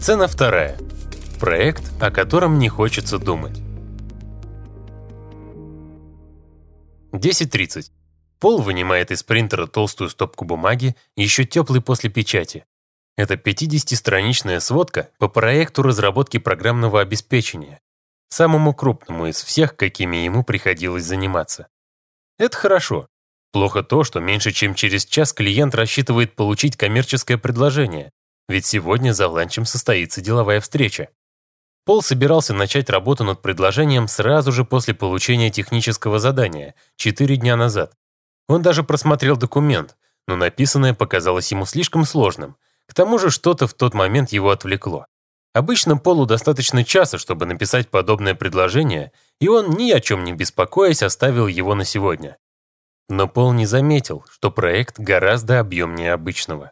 Сцена вторая. Проект, о котором не хочется думать. 10:30. Пол вынимает из принтера толстую стопку бумаги, еще теплой после печати. Это 50-страничная сводка по проекту разработки программного обеспечения, самому крупному из всех, какими ему приходилось заниматься. Это хорошо. Плохо то, что меньше чем через час клиент рассчитывает получить коммерческое предложение, ведь сегодня за ланчем состоится деловая встреча. Пол собирался начать работу над предложением сразу же после получения технического задания, 4 дня назад. Он даже просмотрел документ, но написанное показалось ему слишком сложным. К тому же что-то в тот момент его отвлекло. Обычно Полу достаточно часа, чтобы написать подобное предложение, и он, ни о чем не беспокоясь, оставил его на сегодня. Но Пол не заметил, что проект гораздо объемнее обычного.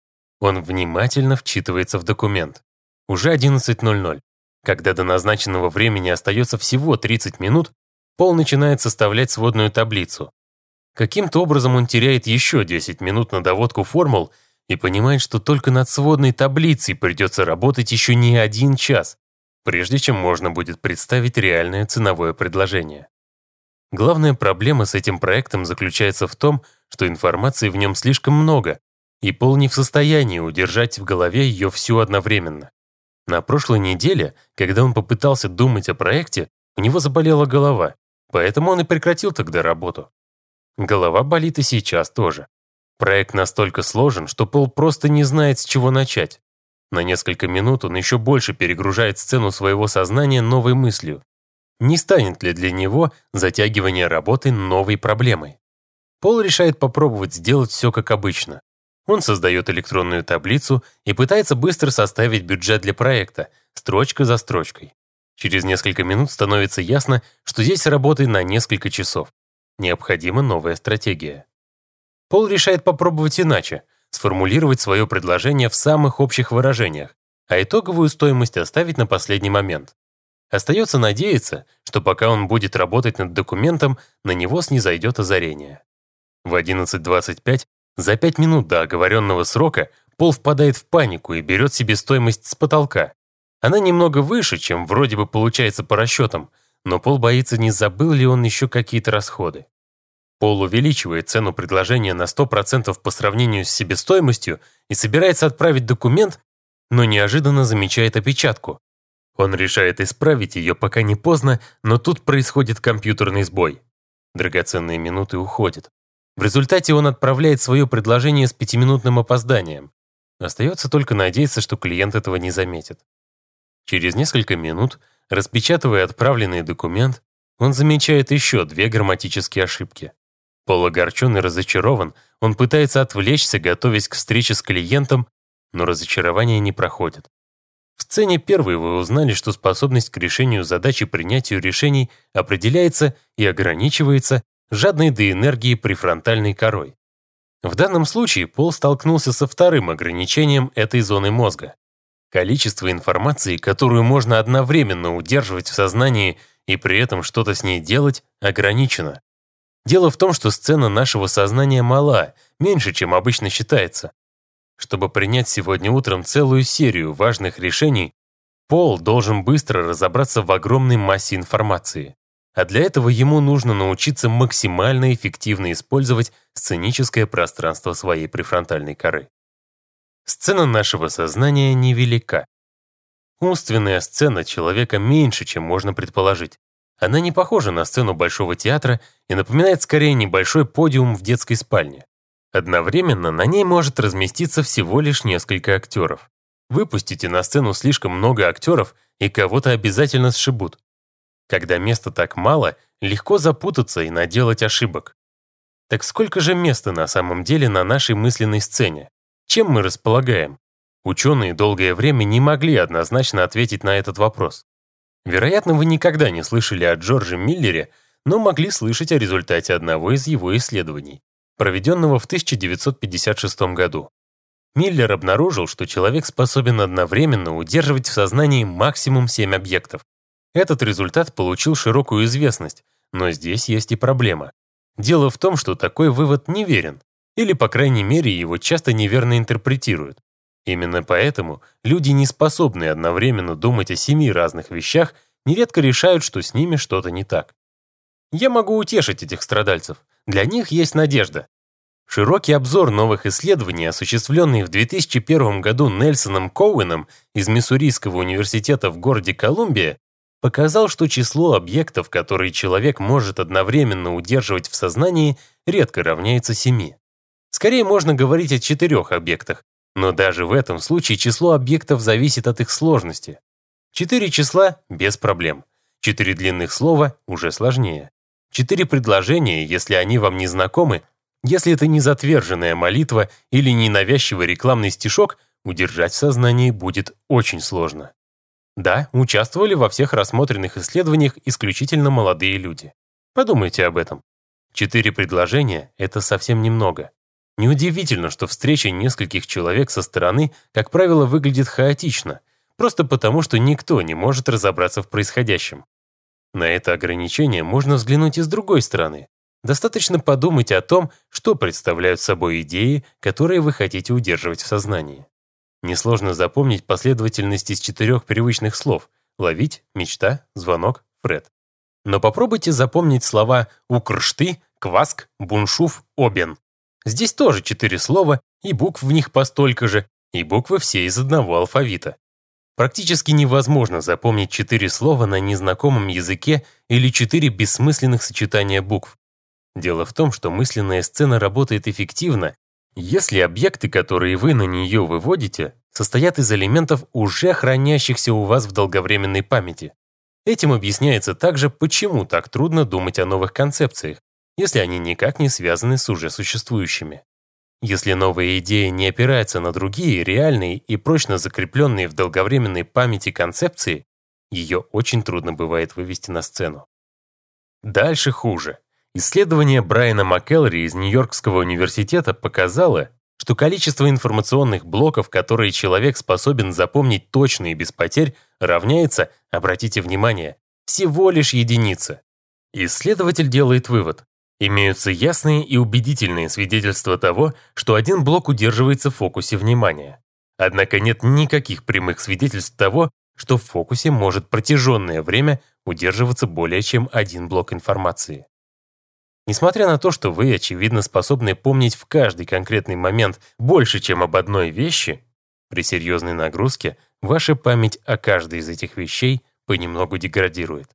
Он внимательно вчитывается в документ. Уже 11:00. Когда до назначенного времени остается всего 30 минут, Пол начинает составлять сводную таблицу. Каким-то образом он теряет еще 10 минут на доводку формул и понимает, что только над сводной таблицей придется работать еще не 1 час, прежде чем можно будет представить реальное ценовое предложение. Главная проблема с этим проектом заключается в том, что информации в нем слишком много, и Пол не в состоянии удержать в голове ее всю одновременно. На прошлой неделе, когда он попытался думать о проекте, у него заболела голова, поэтому он и прекратил тогда работу. Голова болит и сейчас тоже. Проект настолько сложен, что Пол просто не знает, с чего начать. На несколько минут он еще больше перегружает сцену своего сознания новой мыслью. Не станет ли для него затягивание работы новой проблемой? Пол решает попробовать сделать все как обычно. Он создает электронную таблицу и пытается быстро составить бюджет для проекта, строчка за строчкой. Через несколько минут становится ясно, что здесь работы на несколько часов. Необходима новая стратегия. Пол решает попробовать иначе, сформулировать свое предложение в самых общих выражениях, а итоговую стоимость оставить на последний момент. Остается надеяться, что пока он будет работать над документом, на него снизойдет озарение. В 11:25, за 5 минут до оговоренного срока, Пол впадает в панику и берет себе стоимость с потолка. Она немного выше, чем вроде бы получается по расчетам, но Пол боится, не забыл ли он еще какие-то расходы. Пол увеличивает цену предложения на 100% по сравнению с себестоимостью и собирается отправить документ, но неожиданно замечает опечатку. Он решает исправить ее, пока не поздно, но тут происходит компьютерный сбой. Драгоценные минуты уходят. В результате он отправляет свое предложение с 5-минутным опозданием. Остается только надеяться, что клиент этого не заметит. Через несколько минут, распечатывая отправленный документ, он замечает еще 2 грамматические ошибки. Пол огорчен и разочарован, он пытается отвлечься, готовясь к встрече с клиентом, но разочарование не проходит. В сцене первой вы узнали, что способность к решению задач и принятию решений определяется и ограничивается жадной до энергии префронтальной корой. В данном случае Пол столкнулся со вторым ограничением этой зоны мозга. Количество информации, которую можно одновременно удерживать в сознании и при этом что-то с ней делать, ограничено. Дело в том, что сцена нашего сознания мала, меньше, чем обычно считается. Чтобы принять сегодня утром целую серию важных решений, Пол должен быстро разобраться в огромной массе информации. А для этого ему нужно научиться максимально эффективно использовать сценическое пространство своей префронтальной коры. Сцена нашего сознания невелика. Умственная сцена человека меньше, чем можно предположить. Она не похожа на сцену Большого театра и напоминает скорее небольшой подиум в детской спальне. Одновременно на ней может разместиться всего лишь несколько актеров. Выпустите на сцену слишком много актеров, и кого-то обязательно сшибут. Когда места так мало, легко запутаться и наделать ошибок. Так сколько же места на самом деле на нашей мысленной сцене? Чем мы располагаем? Ученые долгое время не могли однозначно ответить на этот вопрос. Вероятно, вы никогда не слышали о Джордже Миллере, но могли слышать о результате одного из его исследований, проведенного в 1956 году. Миллер обнаружил, что человек способен одновременно удерживать в сознании максимум 7 объектов. Этот результат получил широкую известность, но здесь есть и проблема. Дело в том, что такой вывод неверен, или, по крайней мере, его часто неверно интерпретируют. Именно поэтому люди, не способные одновременно думать о 7 разных вещах, нередко решают, что с ними что-то не так. Я могу утешить этих страдальцев. Для них есть надежда. Широкий обзор новых исследований, осуществленный в 2001 году Нельсоном Коуэном из Миссурийского университета в городе Колумбия, показал, что число объектов, которые человек может одновременно удерживать в сознании, редко равняется 7. Скорее можно говорить о 4 объектах, но даже в этом случае число объектов зависит от их сложности. 4 числа – без проблем. 4 длинных слова – уже сложнее. 4 предложения, если они вам не знакомы, если это не затверженная молитва или ненавязчивый рекламный стишок, удержать в сознании будет очень сложно. Да, участвовали во всех рассмотренных исследованиях исключительно молодые люди. Подумайте об этом. 4 предложения – это совсем немного. Неудивительно, что встреча нескольких человек со стороны, как правило, выглядит хаотично, просто потому, что никто не может разобраться в происходящем. На это ограничение можно взглянуть и с другой стороны. Достаточно подумать о том, что представляют собой идеи, которые вы хотите удерживать в сознании. Несложно запомнить последовательность из 4 привычных слов: ловить, мечта, звонок, Фред. Но попробуйте запомнить слова укршты, кваск, буншуф, обен. Здесь тоже 4 слова, и букв в них постолько же, и буквы все из одного алфавита. Практически невозможно запомнить 4 слова на незнакомом языке или 4 бессмысленных сочетания букв. Дело в том, что мысленная сцена работает эффективно, если объекты, которые вы на нее выводите, состоят из элементов, уже хранящихся у вас в долговременной памяти. Этим объясняется также, почему так трудно думать о новых концепциях, если они никак не связаны с уже существующими. Если новая идея не опирается на другие, реальные и прочно закрепленные в долговременной памяти концепции, ее очень трудно бывает вывести на сцену. Дальше хуже. Исследование Брайана Маккеллери из Нью-Йоркского университета показало, что количество информационных блоков, которые человек способен запомнить точно и без потерь, равняется, обратите внимание, всего лишь единице. Исследователь делает вывод. Имеются ясные и убедительные свидетельства того, что один блок удерживается в фокусе внимания. Однако нет никаких прямых свидетельств того, что в фокусе может протяженное время удерживаться более чем один блок информации. Несмотря на то, что вы, очевидно, способны помнить в каждый конкретный момент больше, чем об одной вещи, при серьезной нагрузке ваша память о каждой из этих вещей понемногу деградирует.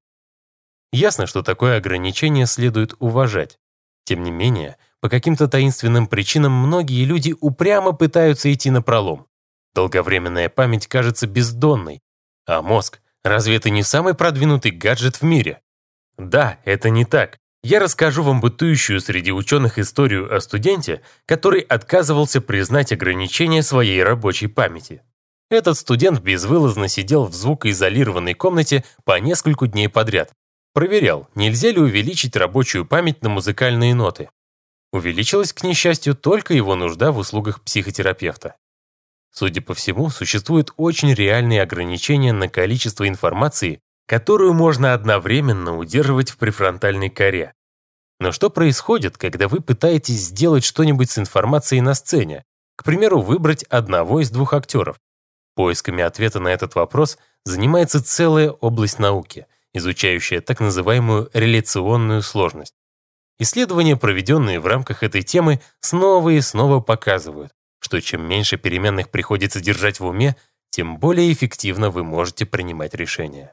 Ясно, что такое ограничение следует уважать. Тем не менее, по каким-то таинственным причинам многие люди упрямо пытаются идти напролом. Долговременная память кажется бездонной. А мозг, разве это не самый продвинутый гаджет в мире? Да, это не так. Я расскажу вам бытующую среди ученых историю о студенте, который отказывался признать ограничения своей рабочей памяти. Этот студент безвылазно сидел в звукоизолированной комнате по несколько дней подряд. Проверял, нельзя ли увеличить рабочую память на музыкальные ноты. Увеличилась, к несчастью, только его нужда в услугах психотерапевта. Судя по всему, существуют очень реальные ограничения на количество информации, которую можно одновременно удерживать в префронтальной коре. Но что происходит, когда вы пытаетесь сделать что-нибудь с информацией на сцене? К примеру, выбрать одного из 2 актеров. Поисками ответа на этот вопрос занимается целая область науки, изучающая так называемую реляционную сложность. Исследования, проведенные в рамках этой темы, снова и снова показывают, что чем меньше переменных приходится держать в уме, тем более эффективно вы можете принимать решения.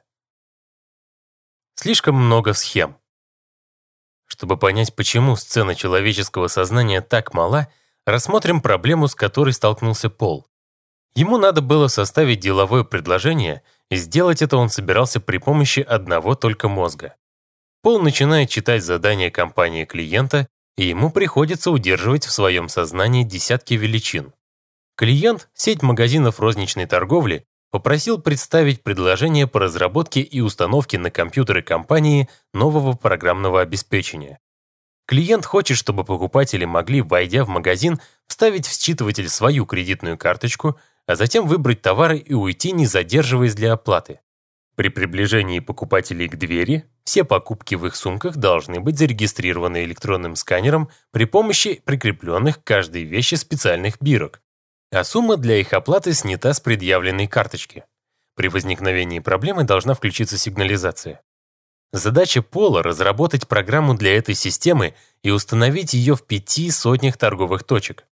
Слишком много схем. Чтобы понять, почему сцена человеческого сознания так мала, рассмотрим проблему, с которой столкнулся Пол. Ему надо было составить деловое предложение, и сделать это он собирался при помощи одного только мозга. Пол начинает читать задания компании клиента, и ему приходится удерживать в своем сознании десятки величин. Клиент, сеть магазинов розничной торговли, попросил представить предложение по разработке и установке на компьютеры компании нового программного обеспечения. Клиент хочет, чтобы покупатели могли, войдя в магазин, вставить в считыватель свою кредитную карточку, а затем выбрать товары и уйти, не задерживаясь для оплаты. При приближении покупателей к двери все покупки в их сумках должны быть зарегистрированы электронным сканером при помощи прикрепленных к каждой вещи специальных бирок. а сумма для их оплаты снята с предъявленной карточки. При возникновении проблемы должна включиться сигнализация. Задача Пола — разработать программу для этой системы и установить ее в 5 сотнях торговых точек.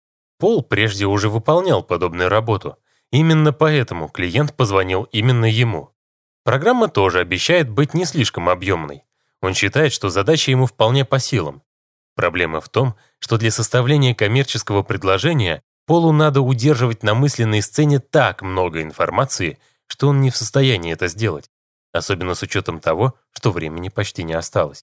Пол прежде уже выполнял подобную работу. Именно поэтому клиент позвонил именно ему. Программа тоже обещает быть не слишком объемной. Он считает, что задача ему вполне по силам. Проблема в том, что для составления коммерческого предложения Полу надо удерживать на мысленной сцене так много информации, что он не в состоянии это сделать, особенно с учетом того, что времени почти не осталось.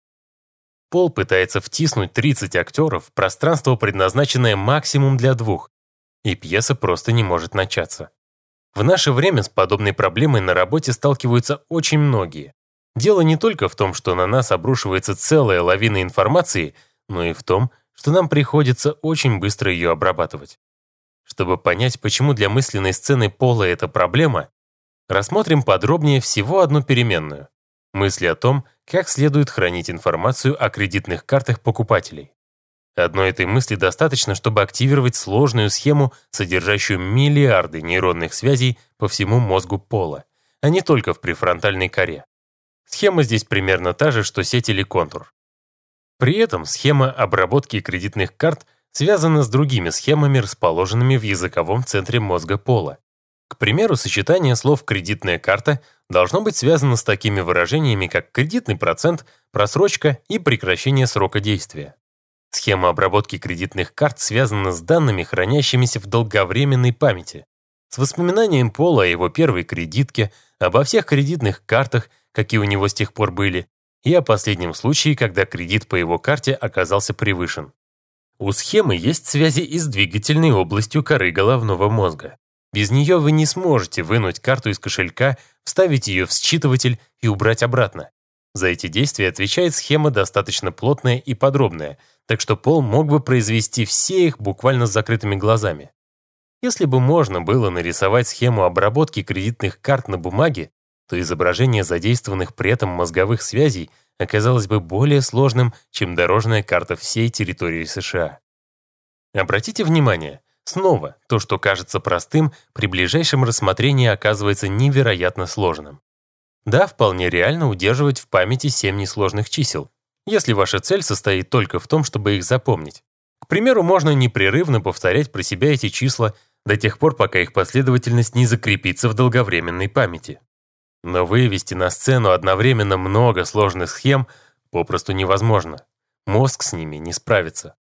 Пол пытается втиснуть 30 актеров в пространство, предназначенное максимум для 2, и пьеса просто не может начаться. В наше время с подобной проблемой на работе сталкиваются очень многие. Дело не только в том, что на нас обрушивается целая лавина информации, но и в том, что нам приходится очень быстро ее обрабатывать. Чтобы понять, почему для мысленной сцены Пола это проблема, рассмотрим подробнее всего одну переменную — мысли о том, как следует хранить информацию о кредитных картах покупателей. Одной этой мысли достаточно, чтобы активировать сложную схему, содержащую миллиарды нейронных связей по всему мозгу Пола, а не только в префронтальной коре. Схема здесь примерно та же, что сеть или контур. При этом схема обработки кредитных карт связана с другими схемами, расположенными в языковом центре мозга Пола. К примеру, сочетание слов «кредитная карта» должно быть связано с такими выражениями, как кредитный процент, просрочка и прекращение срока действия. Схема обработки кредитных карт связана с данными, хранящимися в долговременной памяти, с воспоминанием Пола о его первой кредитке, обо всех кредитных картах, какие у него с тех пор были, и о последнем случае, когда кредит по его карте оказался превышен. У схемы есть связи и с двигательной областью коры головного мозга. Без нее вы не сможете вынуть карту из кошелька, вставить ее в считыватель и убрать обратно. За эти действия отвечает схема достаточно плотная и подробная, так что Пол мог бы произвести все их буквально с закрытыми глазами. Если бы можно было нарисовать схему обработки кредитных карт на бумаге, то изображение задействованных при этом мозговых связей оказалось бы более сложным, чем дорожная карта всей территории США. Обратите внимание, снова то, что кажется простым, при ближайшем рассмотрении оказывается невероятно сложным. Да, вполне реально удерживать в памяти 7 несложных чисел, если ваша цель состоит только в том, чтобы их запомнить. К примеру, можно непрерывно повторять про себя эти числа до тех пор, пока их последовательность не закрепится в долговременной памяти. Но вывести на сцену одновременно много сложных схем попросту невозможно. Мозг с ними не справится.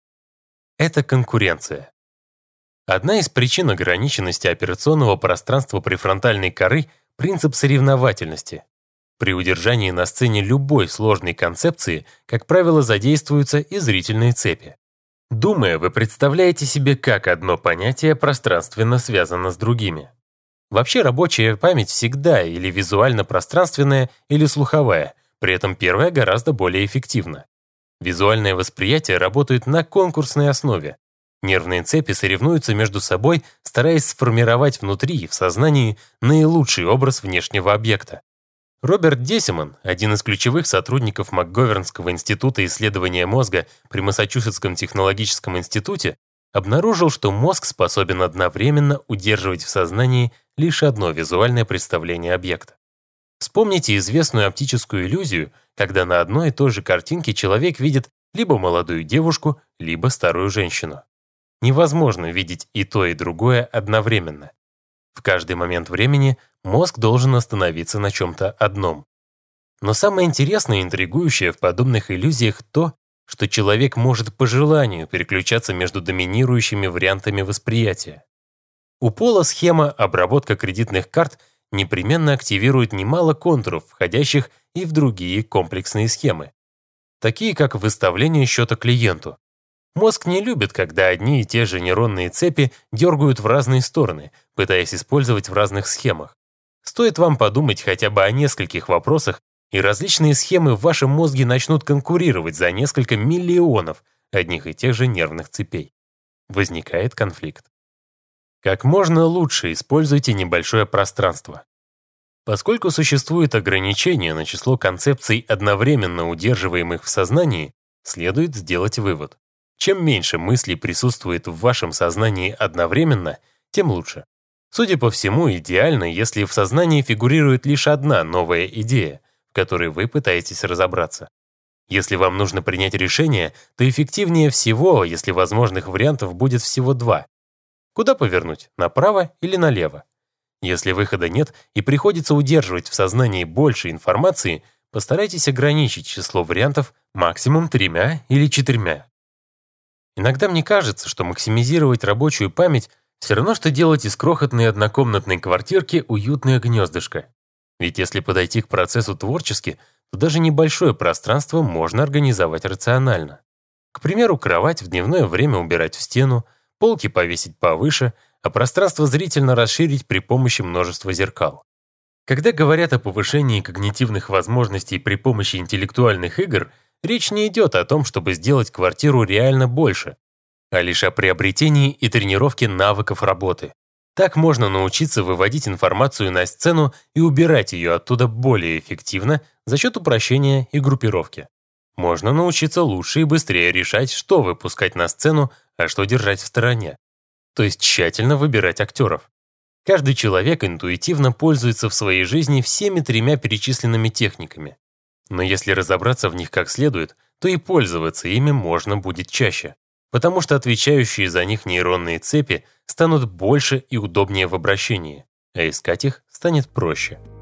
Это конкуренция. Одна из причин ограниченности операционного пространства префронтальной коры — принцип соревновательности. При удержании на сцене любой сложной концепции, как правило, задействуются и зрительные цепи. Думая, вы представляете себе, как одно понятие пространственно связано с другими. Вообще рабочая память всегда или визуально-пространственная, или слуховая, при этом первая гораздо более эффективна. Визуальное восприятие работает на конкурсной основе. Нервные цепи соревнуются между собой, стараясь сформировать внутри и в сознании наилучший образ внешнего объекта. Роберт Десимон, один из ключевых сотрудников МакГовернского института исследования мозга при Массачусетском технологическом институте, обнаружил, что мозг способен одновременно удерживать в сознании лишь одно визуальное представление объекта. Вспомните известную оптическую иллюзию, когда на одной и той же картинке человек видит либо молодую девушку, либо старую женщину. Невозможно видеть и то, и другое одновременно. В каждый момент времени мозг должен остановиться на чем-то одном. Но самое интересное и интригующее в подобных иллюзиях то, что человек может по желанию переключаться между доминирующими вариантами восприятия. У Пола схема обработка кредитных карт непременно активирует немало контуров, входящих и в другие комплексные схемы, такие как выставление счета клиенту. Мозг не любит, когда одни и те же нейронные цепи дергают в разные стороны, пытаясь использовать в разных схемах. Стоит вам подумать хотя бы о нескольких вопросах, и различные схемы в вашем мозге начнут конкурировать за несколько миллионов одних и тех же нервных цепей. Возникает конфликт. Как можно лучше используйте небольшое пространство. Поскольку существует ограничение на число концепций, одновременно удерживаемых в сознании, следует сделать вывод. Чем меньше мыслей присутствует в вашем сознании одновременно, тем лучше. Судя по всему, идеально, если в сознании фигурирует лишь одна новая идея, в которой вы пытаетесь разобраться. Если вам нужно принять решение, то эффективнее всего, если возможных вариантов будет всего два. Куда повернуть, направо или налево? Если выхода нет и приходится удерживать в сознании больше информации, постарайтесь ограничить число вариантов максимум 3 или 4. Иногда мне кажется, что максимизировать рабочую память все равно, что делать из крохотной однокомнатной квартирки уютное гнездышко. Ведь если подойти к процессу творчески, то даже небольшое пространство можно организовать рационально. К примеру, кровать в дневное время убирать в стену, полки повесить повыше, а пространство зрительно расширить при помощи множества зеркал. Когда говорят о повышении когнитивных возможностей при помощи интеллектуальных игр, речь не идет о том, чтобы сделать квартиру реально больше, а лишь о приобретении и тренировке навыков работы. Так можно научиться выводить информацию на сцену и убирать ее оттуда более эффективно за счет упрощения и группировки. Можно научиться лучше и быстрее решать, что выпускать на сцену, а что держать в стороне. То есть тщательно выбирать актеров. Каждый человек интуитивно пользуется в своей жизни всеми 3 перечисленными техниками. Но если разобраться в них как следует, то и пользоваться ими можно будет чаще, потому что отвечающие за них нейронные цепи станут больше и удобнее в обращении, а искать их станет проще.